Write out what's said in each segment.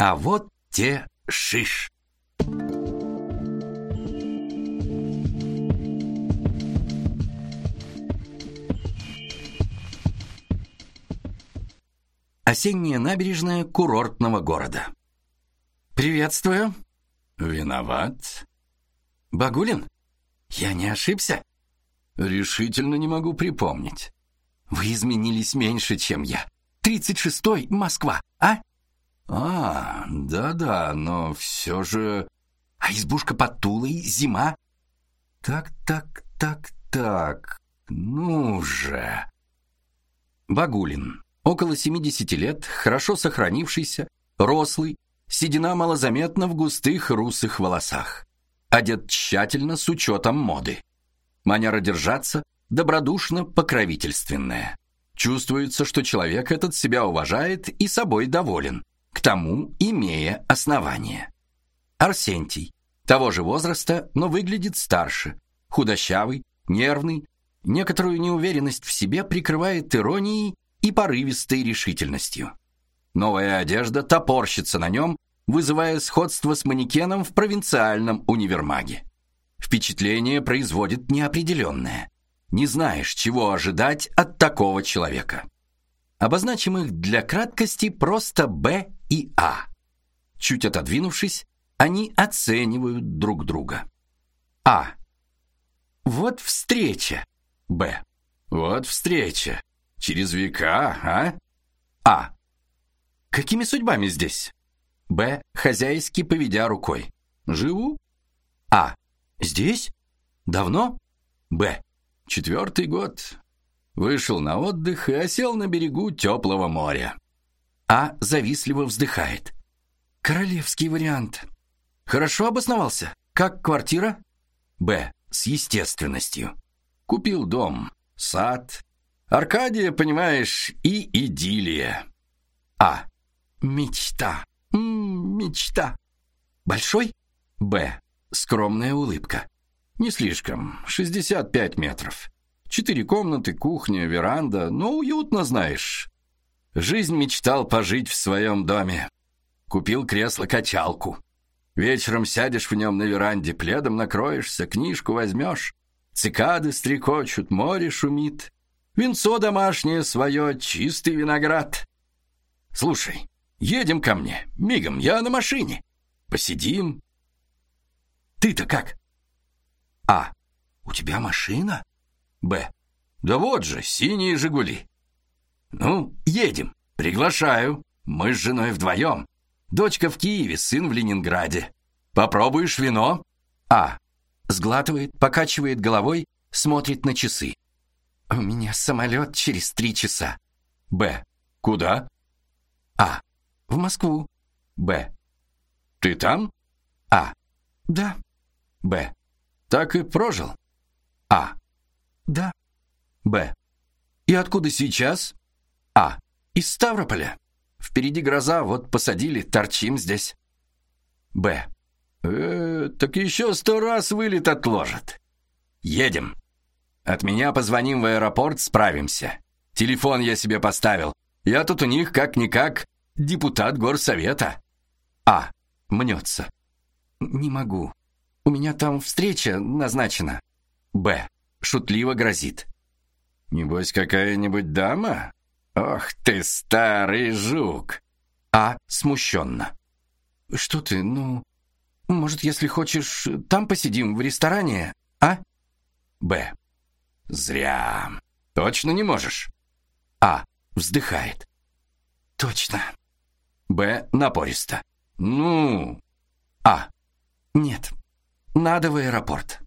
А вот те шиш. Осенняя набережная курортного города. Приветствую. Виноват. Багулин? Я не ошибся? Решительно не могу припомнить. Вы изменились меньше, чем я. 36-й, Москва, а? Да, но все же... А избушка под Тулой, зима? Так. Ну же. Багулин. Около 70 лет, хорошо сохранившийся, рослый, седина малозаметна в густых русых волосах. Одет тщательно с учетом моды. Манера держаться добродушно-покровительственная. Чувствуется, что человек этот себя уважает и собой доволен, к тому имея основания. Арсентий. Того же возраста, но выглядит старше. Худощавый, нервный. Некоторую неуверенность в себе прикрывает иронией и порывистой решительностью. Новая одежда топорщится на нем, вызывая сходство с манекеном в провинциальном универмаге. Впечатление производит неопределенное. Не знаешь, чего ожидать от такого человека. Обозначим их для краткости просто Б и А. Чуть отодвинувшись, они оценивают друг друга. А. Вот встреча. Б. Вот встреча. Через века, а? А. Какими судьбами здесь? Б. Хозяйски поведя рукой. Живу. А. Здесь? Давно? Б. 4-й год. Вышел на отдых и осел на берегу теплого моря. А. Завистливо вздыхает. Королевский вариант. Хорошо обосновался? Как квартира? Б. С естественностью. Купил дом, сад. Аркадия, понимаешь, и идиллия. А. Мечта. Мечта. Большой? Б. Скромная улыбка. Не слишком. 65 метров. 4 комнаты, кухня, веранда. Но уютно, знаешь. Жизнь мечтал пожить в своем доме. Купил кресло-качалку. Вечером сядешь в нем на веранде, пледом накроешься, книжку возьмешь. Цикады стрекочут, море шумит. Винцо домашнее свое, чистый виноград. Слушай, едем ко мне, мигом, я на машине. Посидим. Ты-то как? А. У тебя машина? Б. Да вот же, синие «Жигули». Ну, едем, приглашаю. Мы с женой вдвоем. Дочка в Киеве, сын в Ленинграде. Попробуешь вино? А. Сглатывает, покачивает головой, смотрит на часы. У меня самолет через 3 часа. Б. Куда? А. В Москву. Б. Ты там? А. Да. Б. Так и прожил? А. Да. Б. И откуда сейчас? А. Из Ставрополя. Впереди гроза, вот посадили, торчим здесь. Б. Так еще 100 раз вылет отложат. Едем. От меня позвоним в аэропорт, справимся. Телефон я себе поставил. Я тут у них как-никак депутат горсовета. А. Мнется. Не могу. У меня там встреча назначена. Б. Шутливо грозит. Небось, какая-нибудь дама? Ох ты, старый жук. А. Смущенно. Что ты, может, если хочешь, там посидим в ресторане, а? Б. Зря. Точно не можешь? А. Вздыхает. Точно. Б. Напористо. Ну? А. Нет. Надо в аэропорт.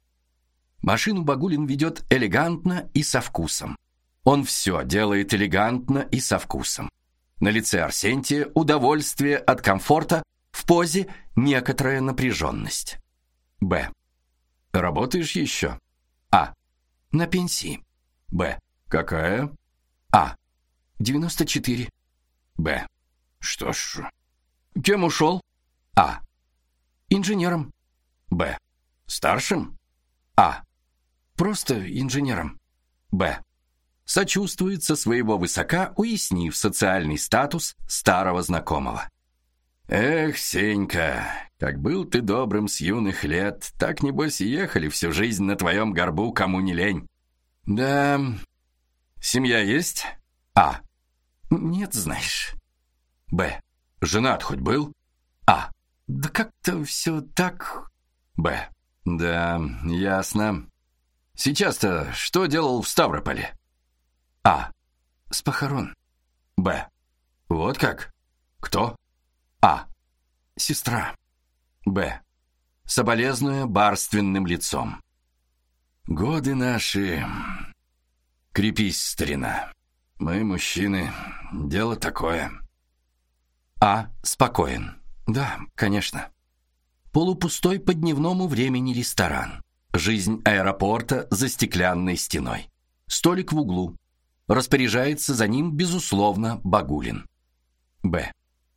Машину Багулин ведет элегантно и со вкусом. Он все делает элегантно и со вкусом. На лице Арсентия удовольствие от комфорта, в позе некоторая напряженность. Б. Работаешь еще? А. На пенсии. Б. Какая? А. 94. Б. Что ж. Кем ушел? А. Инженером. Б. Старшим? А. Просто инженером. Б. Сочувствует со своего высока, уяснив социальный статус старого знакомого. Эх, Сенька, как был ты добрым с юных лет, так, небось, и ехали всю жизнь на твоем горбу, кому не лень. Да, семья есть? А. Нет, знаешь. Б. Женат хоть был? А. Да как-то все так... Б. Да, ясно. Сейчас-то что делал в Ставрополе? А. С похорон. Б. Вот как? Кто? А. Сестра. Б. Соболезную барственным лицом. Годы наши... Крепись, старина. Мы, мужчины, дело такое. А. Спокоен. Да, конечно. Полупустой по дневному времени ресторан. Жизнь аэропорта за стеклянной стеной. Столик в углу. Распоряжается за ним, безусловно, Багулин. Б.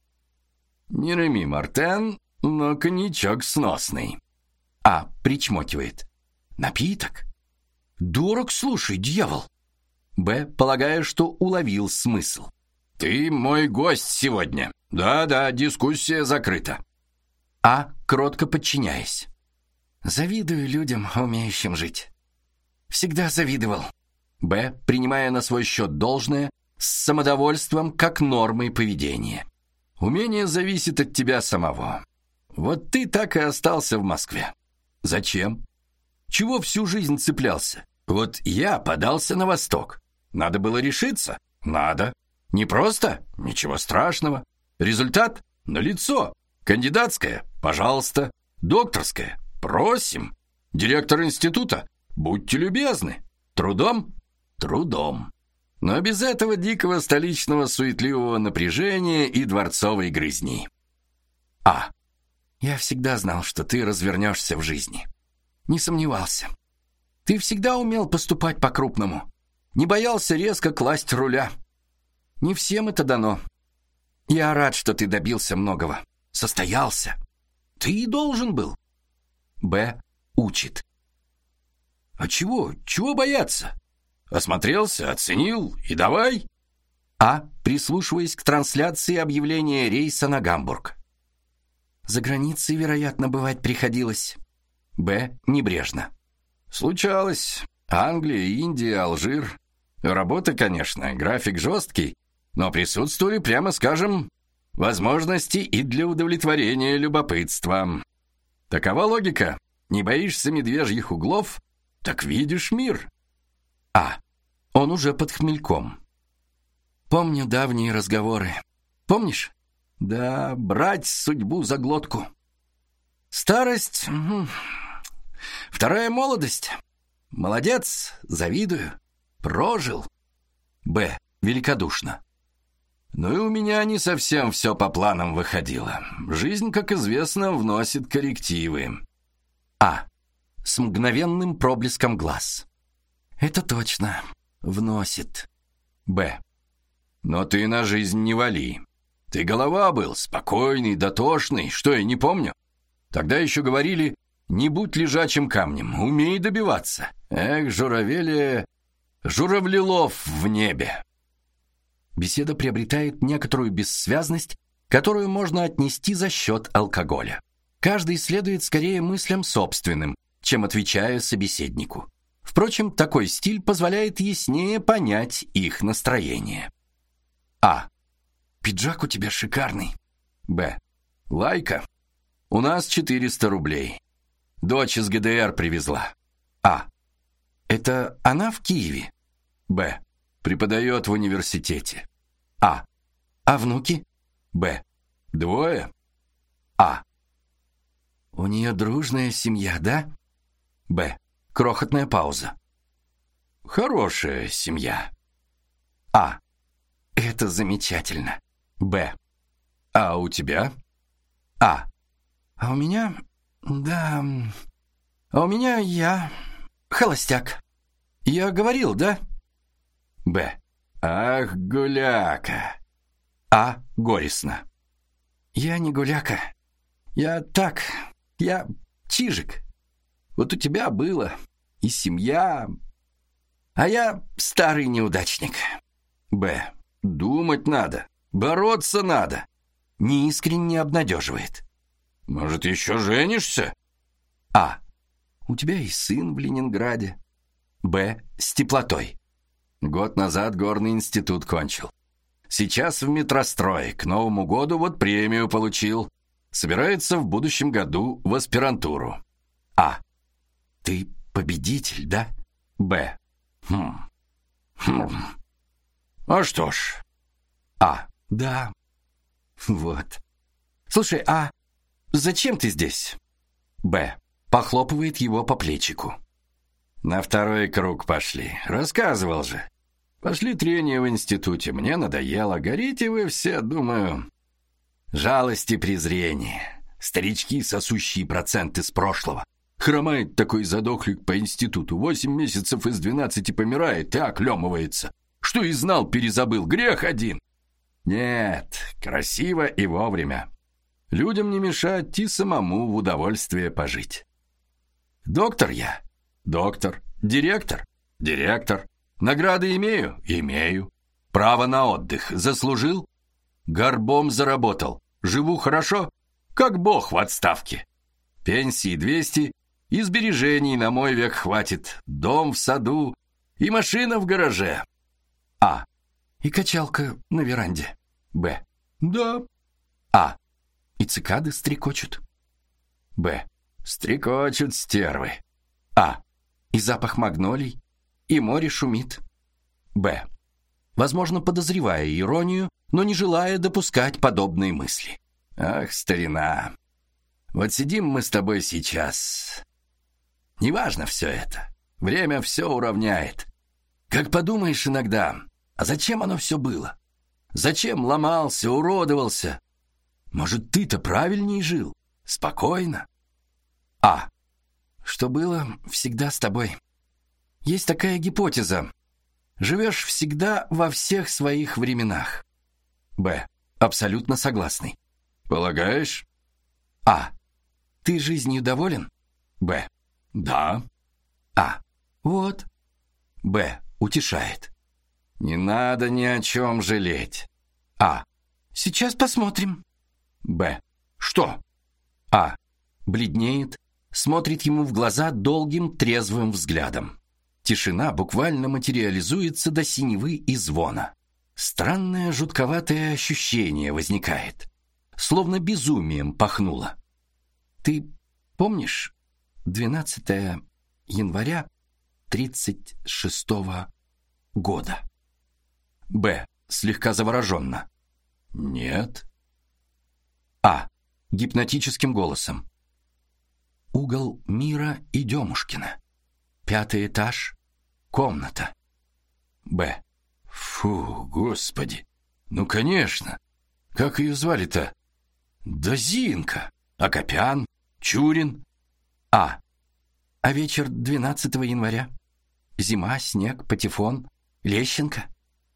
Не Реми Мартен, но коньячок сносный. А. Причмокивает. Напиток? Дорог, слушай, дьявол. Б. Полагая, что уловил смысл. Ты мой гость сегодня. Да, дискуссия закрыта. А. Кротко подчиняясь. Завидую людям, умеющим жить. Всегда завидовал. Б. Принимая на свой счет должное, с самодовольством как нормой поведения. Умение зависит от тебя самого. Вот ты так и остался в Москве. Зачем? Чего всю жизнь цеплялся? Вот я подался на восток. Надо было решиться? Надо. Не просто? Ничего страшного. Результат? Налицо. Кандидатская? Пожалуйста. Докторская? Просим. Директор института? Будьте любезны. Трудом? Трудом. Но без этого дикого столичного суетливого напряжения и дворцовой грызни. А. Я всегда знал, что ты развернешься в жизни. Не сомневался. Ты всегда умел поступать по-крупному. Не боялся резко класть руля. Не всем это дано. Я рад, что ты добился многого. Состоялся. Ты и должен был. Б. Учит. А чего? Чего бояться? Осмотрелся, оценил и давай. А. Прислушиваясь к трансляции объявления рейса на Гамбург. За границей, вероятно, бывать приходилось. Б. Небрежно. Случалось. Англия, Индия, Алжир. Работа, конечно, график жесткий, но присутствовали, прямо скажем, возможности и для удовлетворения любопытства. Такова логика. Не боишься медвежьих углов, так видишь мир. А. Он уже под хмельком. Помню давние разговоры. Помнишь? Да, брать судьбу за глотку. Старость... Вторая молодость. Молодец, завидую. Прожил. Б. Великодушно. Ну и у меня не совсем все по планам выходило. Жизнь, как известно, вносит коррективы. А. С мгновенным проблеском глаз. Это точно. Вносит. Б. Но ты на жизнь не вали. Ты голова был, спокойный, дотошный, что я не помню. Тогда еще говорили, не будь лежачим камнем, умей добиваться. Эх, журавлелов в небе. Беседа приобретает некоторую бессвязность, которую можно отнести за счет алкоголя. Каждый следует скорее мыслям собственным, чем отвечая собеседнику. Впрочем, такой стиль позволяет яснее понять их настроение. А. Пиджак у тебя шикарный. Б. Лайка. У нас 400 рублей. Дочь из ГДР привезла. А. Это она в Киеве? Б. Преподает в университете. А. А внуки? Б. 2. А. У нее дружная семья, да? Б. Крохотная пауза. Хорошая семья. А. Это замечательно. Б. А у тебя? А. А у меня... Да... А у меня я... холостяк. Я говорил, да? Б. Ах, гуляка. А. Горестно. Я не гуляка. Я так... Я чижик. Вот у тебя было и семья, а я старый неудачник. Б. Думать надо, бороться надо. неискренне обнадеживает. Может, еще женишься? А. У тебя и сын в Ленинграде. Б. С теплотой. Год назад горный институт кончил. Сейчас в метрострой, к Новому году вот премию получил. Собирается в будущем году в аспирантуру. А. Ты победитель, да? Б. А что ж. А. Да. Вот. Слушай, а зачем ты здесь? Б. Похлопывает его по плечику. На второй круг пошли. Рассказывал же. Пошли трения в институте. Мне надоело. Горите вы все, думаю. Жалость и презрение. Старички, сосущие проценты с прошлого. Хромает такой задохлик по институту. 8 месяцев из 12 помирает и оклемывается. Что и знал, перезабыл. Грех один. Нет, красиво и вовремя. Людям не мешать и самому в удовольствие пожить. Доктор я. Доктор. Директор. Директор. Награды имею? Имею. Право на отдых заслужил? Горбом заработал. Живу хорошо? Как бог в отставке. Пенсии 200, и сбережений на мой век хватит. Дом в саду и машина в гараже. А. И качалка на веранде. Б. Да. А. И цикады стрекочут. Б. Стрекочут стервы. А. И запах магнолий, и море шумит. Б. Возможно, подозревая иронию, но не желая допускать подобные мысли. Ах, старина. Вот сидим мы с тобой сейчас. Неважно все это. Время все уравняет. Как подумаешь иногда, а зачем оно все было? Зачем ломался, уродовался? Может, ты-то правильней жил? Спокойно. А. Что было, всегда с тобой. Есть такая гипотеза. Живешь всегда во всех своих временах. Б. Абсолютно согласный. Полагаешь? А. Ты жизнью доволен? Б. Да. А. Вот. Б. Утешает. Не надо ни о чем жалеть. А. Сейчас посмотрим. Б. Что? А. Бледнеет, смотрит ему в глаза долгим трезвым взглядом. Тишина буквально материализуется до синевы и звона. Странное жутковатое ощущение возникает. Словно безумием пахнуло. Ты помнишь 12 января 36-го года? Б. Слегка завороженно. Нет. А. Гипнотическим голосом. Угол Мира и Демушкина. 5-й этаж. Комната. Б. Фу, господи. Ну, конечно. Как ее звали-то? Да Зинка. Акопян. Чурин. А. А вечер 12 января? Зима, снег, патефон, Лещенко.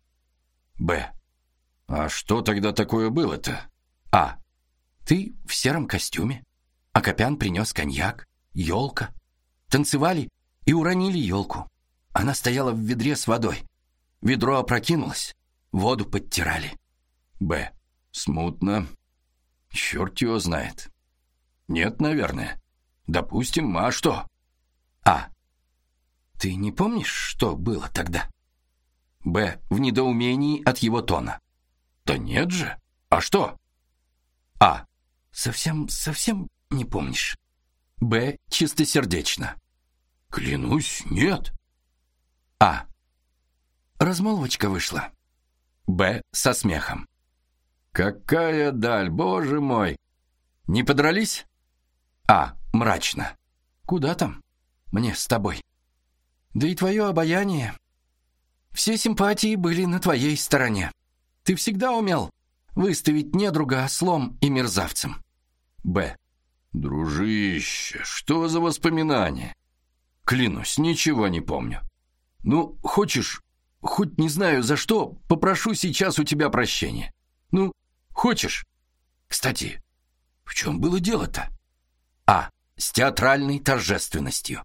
Б. А что тогда такое было-то? А. Ты в сером костюме. Акопян принес коньяк, елка. Танцевали и уронили елку. Она стояла в ведре с водой. Ведро опрокинулось, воду подтирали. Б. Смутно. Черт его знает. Нет, наверное. Допустим, а что? А. Ты не помнишь, что было тогда? Б. В недоумении от его тона. Да нет же. А что? А. Совсем не помнишь. Б. Чистосердечно. Клянусь, нет. А. Размолвочка вышла. Б. Со смехом. Какая даль, боже мой. Не подрались? А. Мрачно. Куда там? Мне с тобой. Да и твое обаяние. Все симпатии были на твоей стороне. Ты всегда умел выставить недруга ослом и мерзавцем. Б. Дружище, что за воспоминания? Клянусь, ничего не помню. Ну, хочешь, хоть не знаю за что, попрошу сейчас у тебя прощения. Ну, хочешь? Кстати, в чем было дело-то? А. С театральной торжественностью.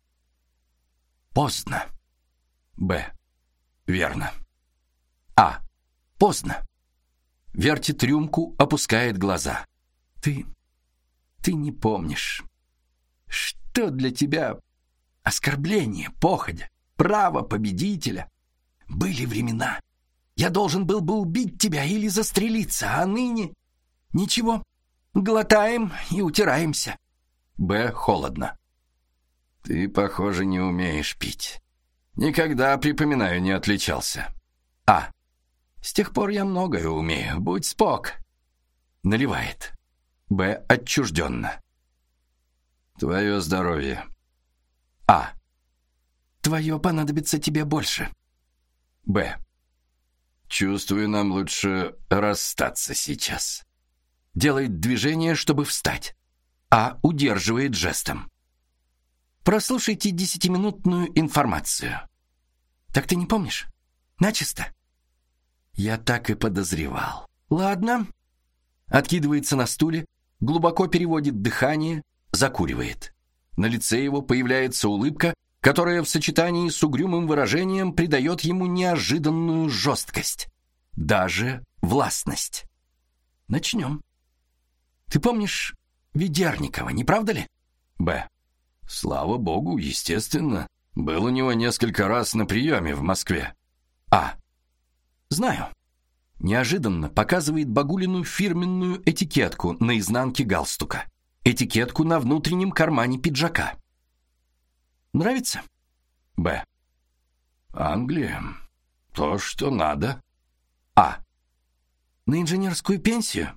Поздно. Б. Верно. А. Поздно. Вертит рюмку, опускает глаза. Ты не помнишь, что для тебя оскорбление, походя, право победителя. Были времена. Я должен был бы убить тебя или застрелиться, а ныне ничего. Глотаем и утираемся. Б. Холодно. Ты, похоже, не умеешь пить. Никогда, припоминаю, не отличался. А. С тех пор я многое умею. Будь спок. Наливает. Б. Отчужденно. Твое здоровье. А. Твое понадобится тебе больше. Б. Чувствую, нам лучше расстаться сейчас. Делает движение, чтобы встать. А. Удерживает жестом. Прослушайте 10-минутную информацию. Так ты не помнишь? Начисто? Я так и подозревал. Ладно. Откидывается на стуле, глубоко переводит дыхание, закуривает. На лице его появляется улыбка, которая в сочетании с угрюмым выражением придает ему неожиданную жесткость, даже властность. Начнем. Ты помнишь Ведерникова, не правда ли? Б. Слава богу, естественно. Был у него несколько раз на приеме в Москве. А. Знаю. Неожиданно показывает Багулину фирменную этикетку на изнанке галстука. Этикетку на внутреннем кармане пиджака. Нравится? Б. Англия. То, что надо. А. На инженерскую пенсию?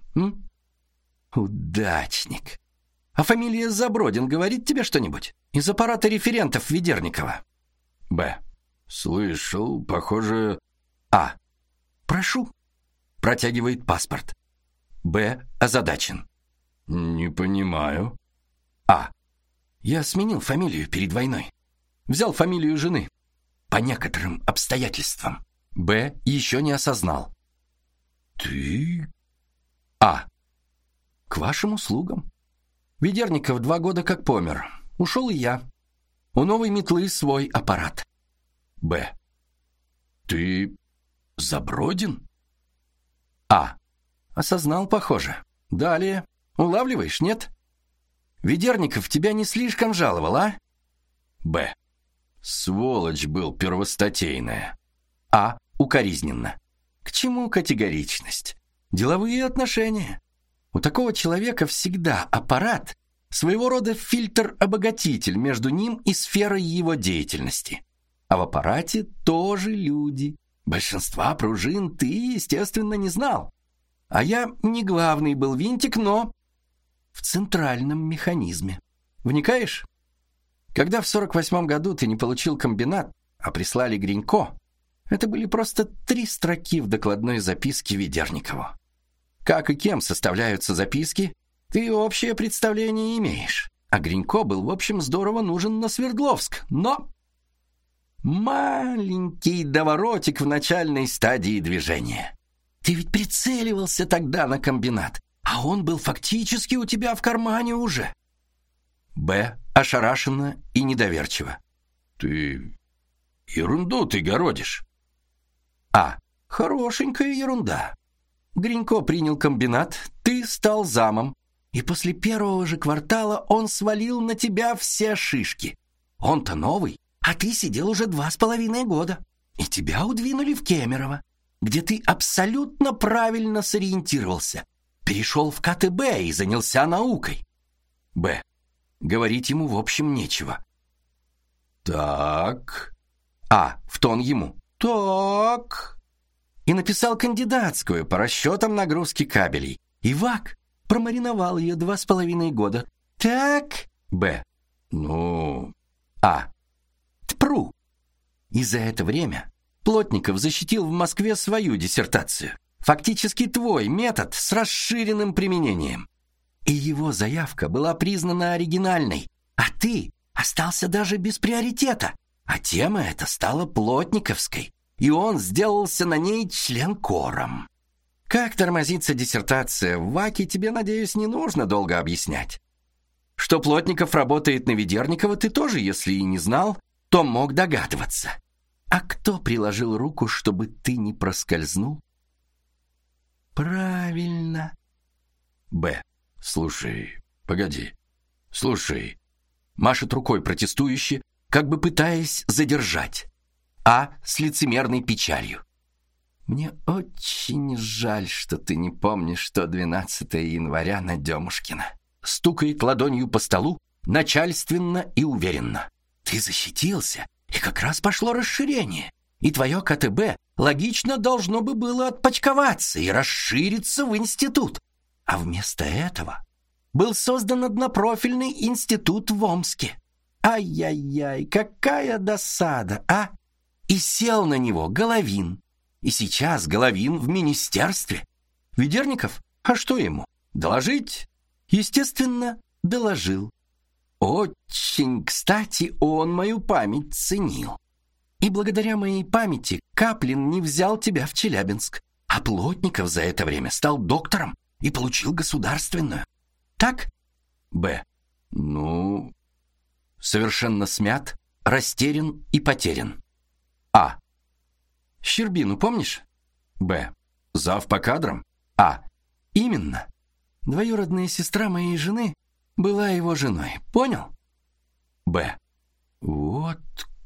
Удачник. А фамилия Забродин говорит тебе что-нибудь? Из аппарата референтов Ведерникова. Б. Слышал, похоже... А. Прошу. Протягивает паспорт. Б. Озадачен. Не понимаю. А. Я сменил фамилию перед войной. Взял фамилию жены. По некоторым обстоятельствам. Б. Еще не осознал. Ты... А. К вашим услугам. Ведерников 2 года как помер. Ушел и я. У новой метлы свой аппарат. Б. Ты Забродин? А. Осознал, похоже. Далее. Улавливаешь, нет? Ведерников тебя не слишком жаловал, а? Б. Сволочь был первостатейная. А. Укоризненно. К чему категоричность? Деловые отношения. У такого человека всегда аппарат, своего рода фильтр-обогатитель между ним и сферой его деятельности. А в аппарате тоже люди. Большинства пружин ты, естественно, не знал. А я не главный был винтик, но в центральном механизме. Вникаешь? Когда в 48 году ты не получил комбинат, а прислали Гринько, это были просто 3 строки в докладной записке Ведерникову. Как и кем составляются записки, ты общее представление имеешь. А Гринько был, в общем, здорово нужен на Свердловск. Но маленький доворотик в начальной стадии движения. Ты ведь прицеливался тогда на комбинат, а он был фактически у тебя в кармане уже. Б. Ошарашенно и недоверчиво. Ты ерунду ты городишь. А. Хорошенькая ерунда. Гринько принял комбинат, ты стал замом, и после первого же квартала он свалил на тебя все шишки. Он-то новый, а ты сидел уже 2,5 года, и тебя удвинули в Кемерово, где ты абсолютно правильно сориентировался, перешел в КТБ и занялся наукой. Б. Говорить ему, в общем, нечего. Так. А. В тон ему. Так. И написал кандидатскую по расчетам нагрузки кабелей. И ВАК промариновал ее 2,5 года. Так. Б. Ну. А. Тпру. И за это время Плотников защитил в Москве свою диссертацию. Фактически твой метод с расширенным применением. И его заявка была признана оригинальной, а ты остался даже без приоритета. А тема эта стала плотниковской, и он сделался на ней членкором. Как тормозится диссертация в ВАКе, тебе, надеюсь, не нужно долго объяснять. Что Плотников работает на Ведерникова, ты тоже, если и не знал, то мог догадываться. А кто приложил руку, чтобы ты не проскользнул? Правильно. Б. Слушай, погоди. Слушай. Машет рукой протестующе, как бы пытаясь задержать. А с лицемерной печалью. Мне очень жаль, что ты не помнишь, что 12 января на Демушкина. Стукает ладонью по столу, начальственно и уверенно. Ты защитился, и как раз пошло расширение. И твое КТБ логично должно бы было отпочковаться и расшириться в институт. А вместо этого был создан однопрофильный институт в Омске. Ай-яй-яй, какая досада, а? И сел на него Головин. И сейчас Головин в министерстве. Ведерников? А что ему? Доложить? Естественно, доложил. Очень, кстати, он мою память ценил. И благодаря моей памяти Каплин не взял тебя в Челябинск, а Плотников за это время стал доктором и получил государственную. Так? Б. Ну, совершенно смят, растерян и потерян. А. Щербину помнишь? Б. Зав по кадрам? А. Именно. Двоюродная сестра моей жены была его женой. Понял? Б. Вот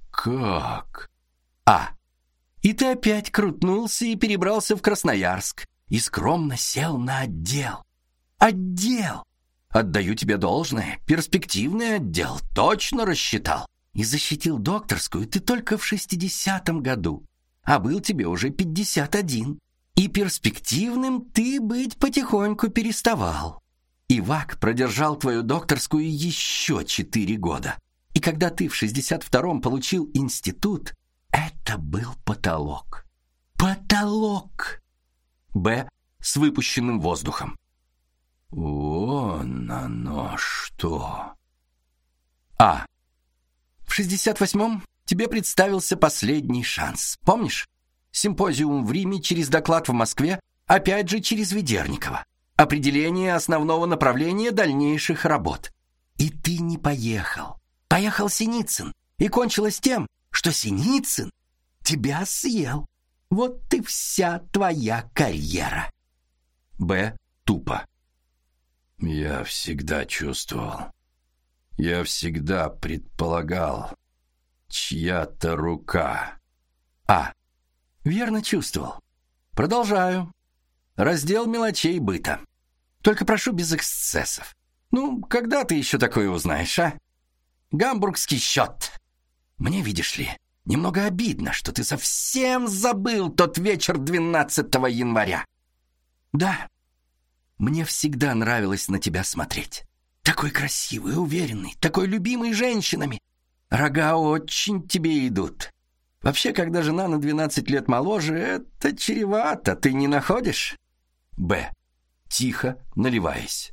как? А. И ты опять крутнулся и перебрался в Красноярск и скромно сел на отдел. Отдел! Отдаю тебе должное, перспективный отдел, точно рассчитал. И защитил докторскую ты только в 60-м году, а был тебе уже 51. И перспективным ты быть потихоньку переставал. Ивак продержал твою докторскую еще 4 года. И когда ты в 62-м получил институт, это был потолок. Потолок! Б. С выпущенным воздухом. Вон оно что. А. В 68-м тебе представился последний шанс. Помнишь? Симпозиум в Риме через доклад в Москве, опять же через Ведерникова. Определение основного направления дальнейших работ. И ты не поехал. Поехал Синицын. И кончилось тем, что Синицын тебя съел. Вот и вся твоя карьера. Б. Тупо. Я всегда чувствовал. Я всегда предполагал. Чья-то рука. А. Верно чувствовал. Продолжаю. Раздел мелочей быта. Только прошу без эксцессов. Ну, когда ты еще такое узнаешь, а? Гамбургский счет. Мне, видишь ли, немного обидно, что ты совсем забыл тот вечер 12 января. Да, мне всегда нравилось на тебя смотреть. Такой красивый, уверенный, такой любимый женщинами. Рога очень тебе идут. Вообще, когда жена на 12 лет моложе, это чревато, ты не находишь? Б. Тихо, наливаясь.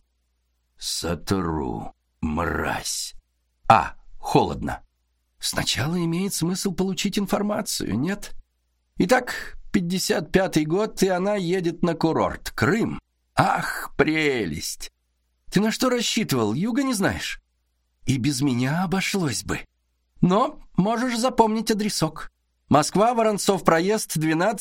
Сотру, мразь. А. Холодно. Сначала имеет смысл получить информацию, нет? Итак, 55-й год, и она едет на курорт. Крым. Ах, прелесть! Ты на что рассчитывал, юга не знаешь? И без меня обошлось бы. Но можешь запомнить адресок. Москва, Воронцов проезд,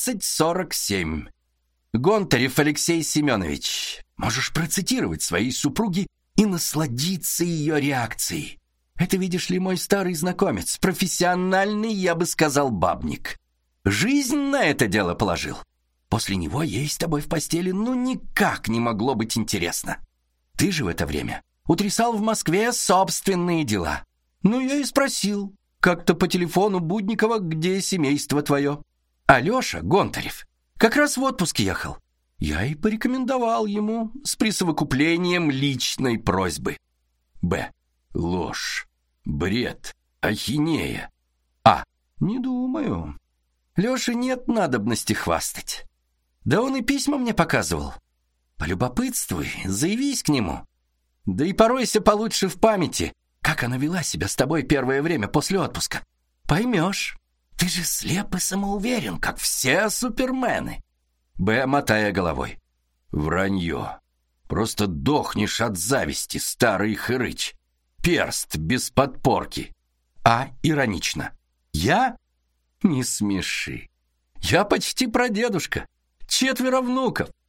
1247. Гонтарев Алексей Семенович. Можешь процитировать своей супруге и насладиться ее реакцией. Это, видишь ли, мой старый знакомец, профессиональный, я бы сказал, бабник. Жизнь на это дело положил. После него ей с тобой в постели ну никак не могло быть интересно. Ты же в это время утрясал в Москве собственные дела. Ну, я и спросил, как-то по телефону Будникова, где семейство твое. Алеша Гонтарев как раз в отпуск ехал. Я и порекомендовал ему с присовокуплением личной просьбы. Б. Ложь, бред, ахинея. А. Не думаю. Лёше нет надобности хвастать. Да он и письма мне показывал. Полюбопытствуй, заявись к нему. Да и поройся получше в памяти, как она вела себя с тобой первое время после отпуска. Поймешь. Ты же слеп и самоуверен, как все супермены. Б, мотая головой. Вранье. Просто дохнешь от зависти, старый хрыч. Перст без подпорки. А, иронично. Я? Не смеши. Я почти прадедушка. 4 внуков.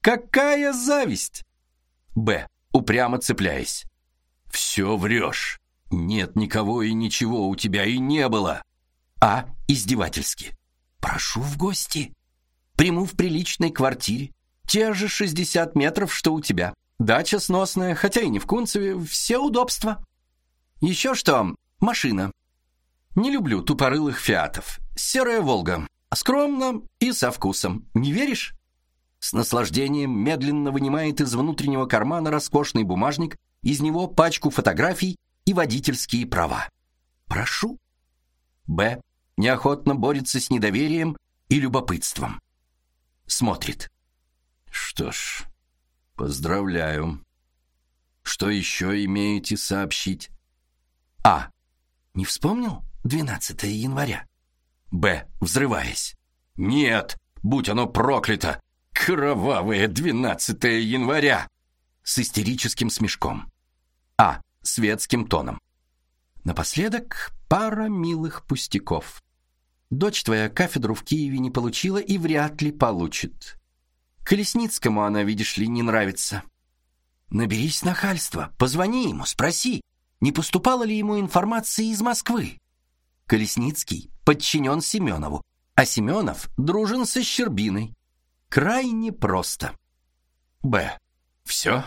Какая зависть! Б, упрямо цепляясь. Все врешь. Нет никого и ничего у тебя и не было. А, издевательски. Прошу в гости. Приму в приличной квартире. Те же 60 метров, что у тебя. Дача сносная, хотя и не в Кунцеве, все удобства. Еще что, машина. Не люблю тупорылых фиатов. Серая Волга. Скромно и со вкусом. Не веришь? С наслаждением медленно вынимает из внутреннего кармана роскошный бумажник, из него пачку фотографий и водительские права. Прошу. Б. Неохотно борется с недоверием и любопытством. Смотрит. Что ж, поздравляю. Что еще имеете сообщить? А. Не вспомнил 12 января? Б. Взрываясь. Нет, будь оно проклято! Кровавое 12 января! С истерическим смешком. А. Светским тоном. Напоследок пара милых пустяков. Дочь твоя кафедру в Киеве не получила и вряд ли получит. Колесницкому она, видишь ли, не нравится. Наберись нахальства, позвони ему, спроси, не поступала ли ему информация из Москвы. Колесницкий подчинен Семенову, а Семенов дружен со Щербиной. Крайне просто. Б. Все?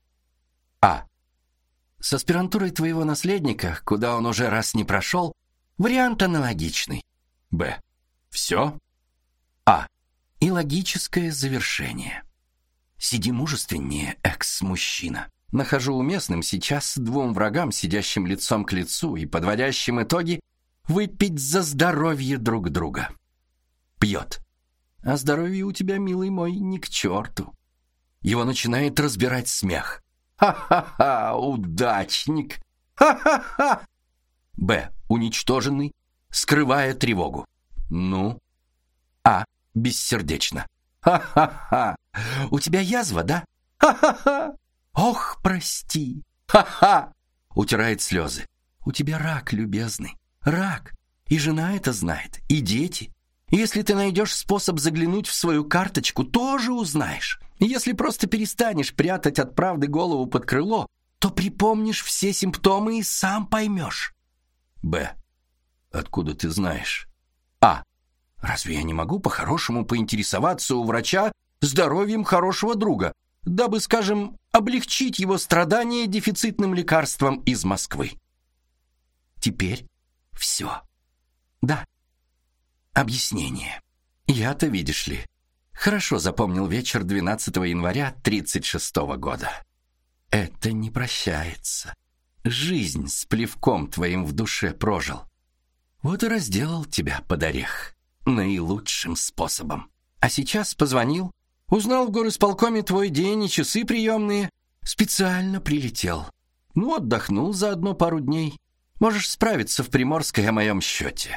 А. С аспирантурой твоего наследника, куда он уже раз не прошел, вариант аналогичный. Б. Все? А. И логическое завершение. Сиди мужественнее, экс-мужчина. Нахожу уместным сейчас двум врагам, сидящим лицом к лицу и подводящим итоги, выпить за здоровье друг друга. Пьет. А здоровье у тебя, милый мой, ни к черту. Его начинает разбирать смех. Ха-ха-ха, удачник. Ха-ха-ха. Б. Уничтоженный, скрывая тревогу. Ну? А. Бессердечно. Ха-ха-ха. У тебя язва, да? Ха-ха-ха. Ох, прости. Ха-ха. Утирает слезы. У тебя рак, любезный. Рак. И жена это знает, и дети. Если ты найдешь способ заглянуть в свою карточку, тоже узнаешь. Если просто перестанешь прятать от правды голову под крыло, то припомнишь все симптомы и сам поймешь. Б. Откуда ты знаешь? А. Разве я не могу по-хорошему поинтересоваться у врача здоровьем хорошего друга, дабы, скажем, облегчить его страдания дефицитным лекарством из Москвы? Теперь все. Да. Объяснение. Я-то, видишь ли, хорошо запомнил вечер 12 января 1936 года. Это не прощается. Жизнь с плевком твоим в душе прожил. Вот и разделал тебя под орех. Наилучшим способом. А сейчас позвонил, узнал в горисполкоме твой день и часы приемные, специально прилетел. Ну, отдохнул заодно пару дней. Можешь справиться в Приморской о моем счете.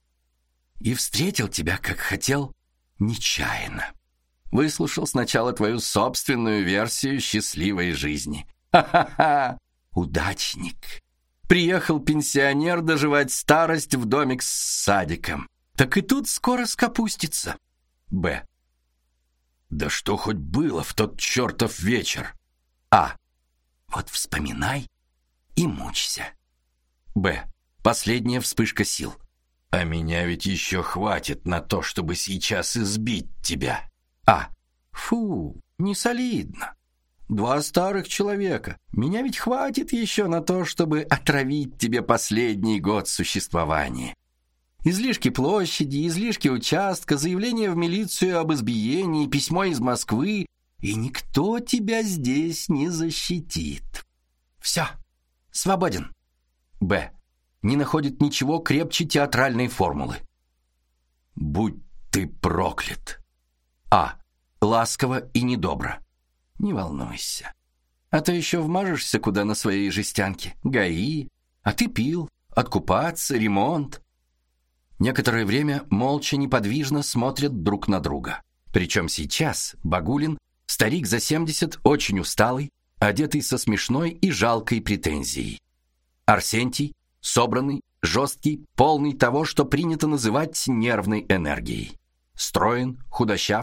И встретил тебя, как хотел, нечаянно. Выслушал сначала твою собственную версию счастливой жизни. Ха-ха-ха! Удачник. Приехал пенсионер доживать старость в домик с садиком. Так и тут скоро скопустится. Б. Да что хоть было в тот чертов вечер? А. Вот вспоминай и мучься. Б. Последняя вспышка сил. А меня ведь еще хватит на то, чтобы сейчас избить тебя. А. Фу, не солидно. Два старых человека. Меня ведь хватит еще на то, чтобы отравить тебе последний год существования. Излишки площади, излишки участка, заявление в милицию об избиении, письмо из Москвы, и никто тебя здесь не защитит. Все, свободен. Б. Не находит ничего крепче театральной формулы. Будь ты проклят. А. Ласково и недобро. Не волнуйся. А то еще вмажешься куда на своей жестянке. ГАИ. А ты пил. Откупаться, ремонт. Некоторое время молча неподвижно смотрят друг на друга. Причем сейчас Багулин, старик за 70, очень усталый, одетый со смешной и жалкой претензией. Арсентий, собранный, жесткий, полный того, что принято называть нервной энергией. Строен, худощав,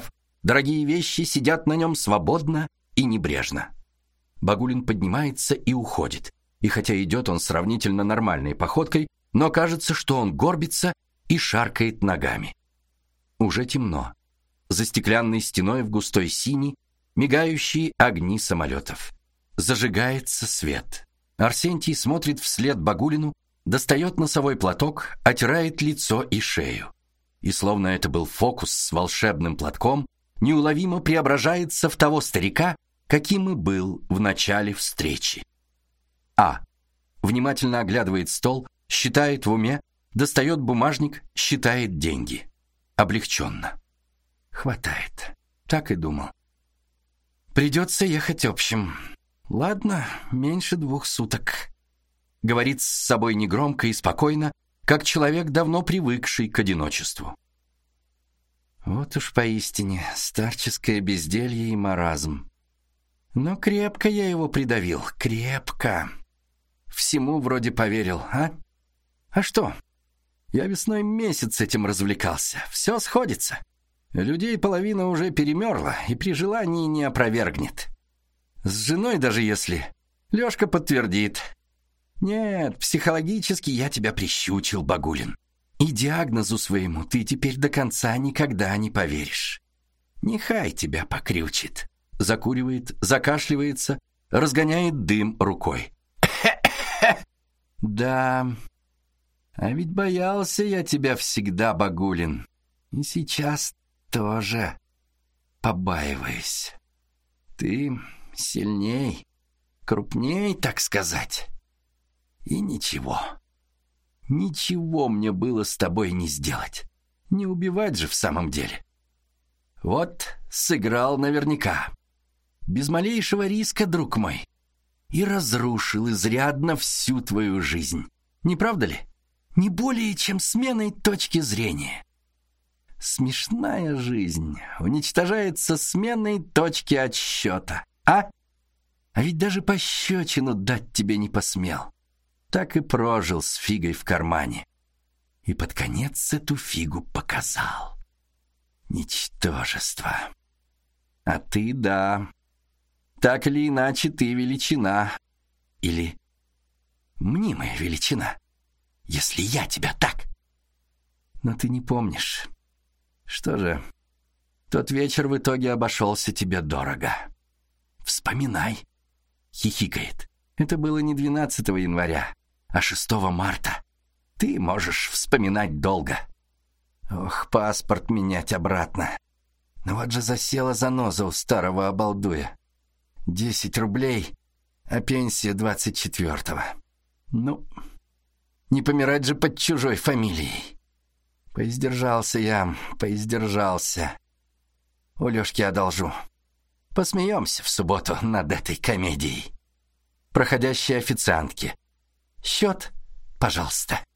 Дорогие вещи сидят на нем свободно и небрежно. Багулин поднимается и уходит. И хотя идет он сравнительно нормальной походкой, но кажется, что он горбится и шаркает ногами. Уже темно. За стеклянной стеной в густой синей мигающие огни самолетов. Зажигается свет. Арсентий смотрит вслед Багулину, достает носовой платок, отирает лицо и шею. И словно это был фокус с волшебным платком, неуловимо преображается в того старика, каким и был в начале встречи. Внимательно оглядывает стол, считает в уме, достает бумажник, считает деньги. Облегченно. Хватает. Так и думал. Придется ехать общим. Ладно, меньше 2 суток. Говорит с собой негромко и спокойно, как человек, давно привыкший к одиночеству. Вот уж поистине старческое безделье и маразм. Но крепко я его придавил, крепко. Всему вроде поверил, а? А что? Я весной месяц этим развлекался. Все сходится. Людей половина уже перемерла и при желании не опровергнет. С женой даже если. Лёшка подтвердит. Нет, психологически я тебя прищучил, Багулин. И диагнозу своему ты теперь до конца никогда не поверишь. Нехай тебя покрючит. Закуривает, закашливается, разгоняет дым рукой. Да, а ведь боялся я тебя всегда, Багулин. И сейчас тоже побаиваюсь. Ты сильней, крупней, так сказать. И ничего. Ничего мне было с тобой не сделать. Не убивать же в самом деле. Вот сыграл наверняка. Без малейшего риска, друг мой. И разрушил изрядно всю твою жизнь. Не правда ли? Не более, чем сменой точки зрения. Смешная жизнь уничтожается сменой точки отсчета. А ведь даже пощечину дать тебе не посмел. Так и прожил с фигой в кармане. И под конец эту фигу показал. Ничтожество. А ты, да. Так или иначе, ты величина. Или мнимая величина, если я тебя так. Но ты не помнишь. Что же, тот вечер в итоге обошелся тебе дорого. Вспоминай. Хихикает. Это было не 12 января, а 6 марта. Ты можешь вспоминать долго. Ох, паспорт менять обратно. Ну вот же засела заноза у старого обалдуя. 10 рублей, а пенсия 24-го. Ну, не помирать же под чужой фамилией. Поиздержался я, поиздержался. У Лёшки одолжу. Посмеемся в субботу над этой комедией. Проходящей официантке. Счет, пожалуйста.